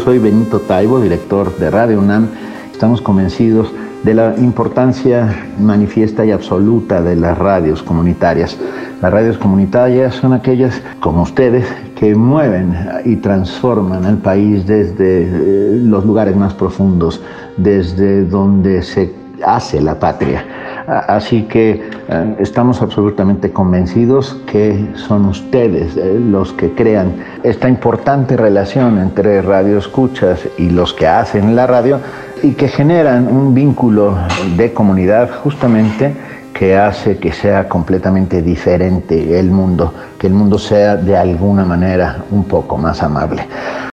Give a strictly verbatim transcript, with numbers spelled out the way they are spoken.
soy Benito Taibo, director de Radio UNAM. Estamos convencidos de la importancia manifiesta y absoluta de las radios comunitarias. Las radios comunitarias son aquellas, como ustedes, que mueven y transforman al país desde los lugares más profundos, desde donde se hace la patria. Así que eh, estamos absolutamente convencidos que son ustedes eh, los que crean esta importante relación entre radioescuchas y los que hacen la radio y que generan un vínculo de comunidad justamente que hace que sea completamente diferente el mundo, que el mundo sea de alguna manera un poco más amable.